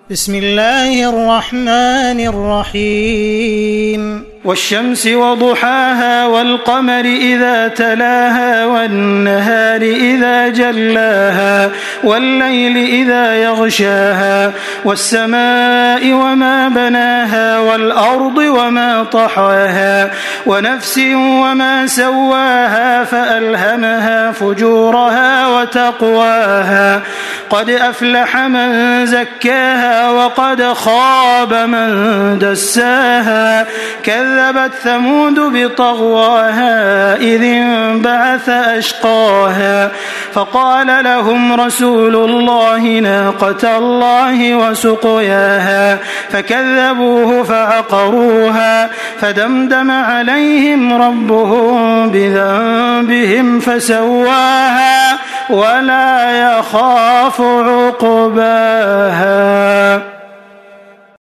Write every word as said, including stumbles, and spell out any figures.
بسم الله الرحمن الرحيم والشمس وضحاها والقمر إذا تلاها والنهار إذا جلاها والليل إذا يغشاها والسماء وما بناها والأرض وما طحاها ونفس وما سواها فألهمها فجورها وتقواها قد أفلح من زكاها وقد خاب من دساها كذبت ثمود بطغواها إذ انبعث أشقاها فقال لهم رسول الله ناقة الله وسقياها فكذبوه فعقروها فدمدم عليهم ربهم بذنبهم فسواها ولا يخاف عقباها.